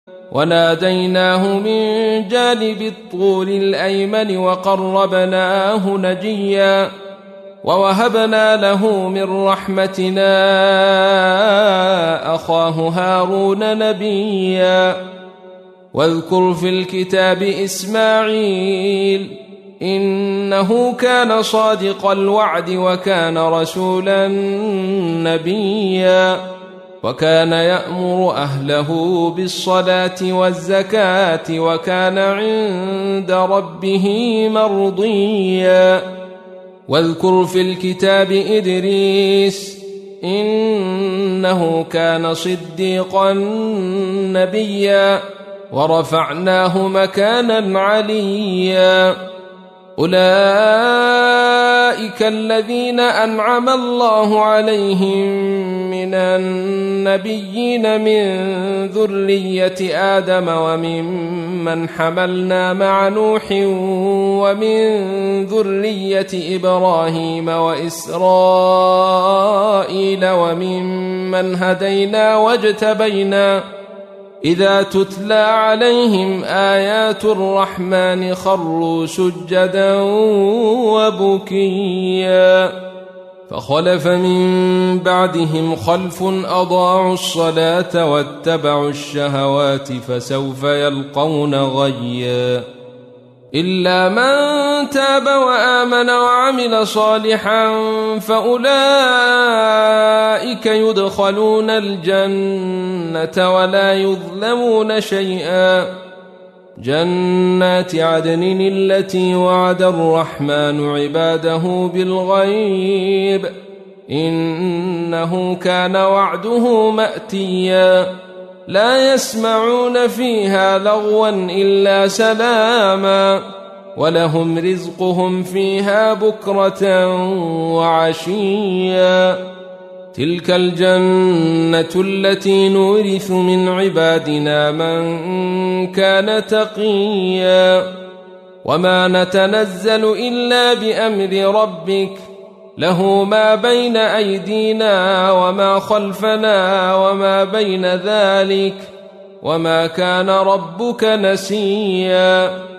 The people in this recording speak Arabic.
وناديناه من جانب الطور الأيمن وقربناه نجيا ووهبنا له من رحمتنا أخاه هارون نبيا واذكر في الكتاب إسماعيل إنه كان صادق الوعد وكان رسولا نبيا وكان يأمر أهله بالصلاة والزكاة وكان عند ربه مرضيا واذكر في الكتاب إدريس إنه كان صديقا نبيا ورفعناه مكانا عليا أولئك الذين أنعم الله عليهم من النبيين من ذرية آدم وممن حملنا مع نوح ومن ذرية إبراهيم وإسرائيل وممن هدينا واجتبينا إذا تتلى عليهم آيات الرحمن خروا سجدا وبكيا فخلف من بعدهم خلف أضاعوا الصلاة واتبعوا الشهوات فسوف يلقون غيا إلا من تاب وآمن وعمل صالحا فأولئك يدخلون الجنة ولا يظلمون شيئا جنات عدن التي وعد الرحمن عباده بالغيب إنه كان وعده مأتيا لا يسمعون فيها لغوا إلا سلاما ولهم رزقهم فيها بكرة وعشيا تلك الجنة التي نورث من عبادنا من كان تقيا وما نتنزل إلا بأمر ربك له ما بين أيدينا وما خلفنا وما بين ذلك وما كان ربك نسيا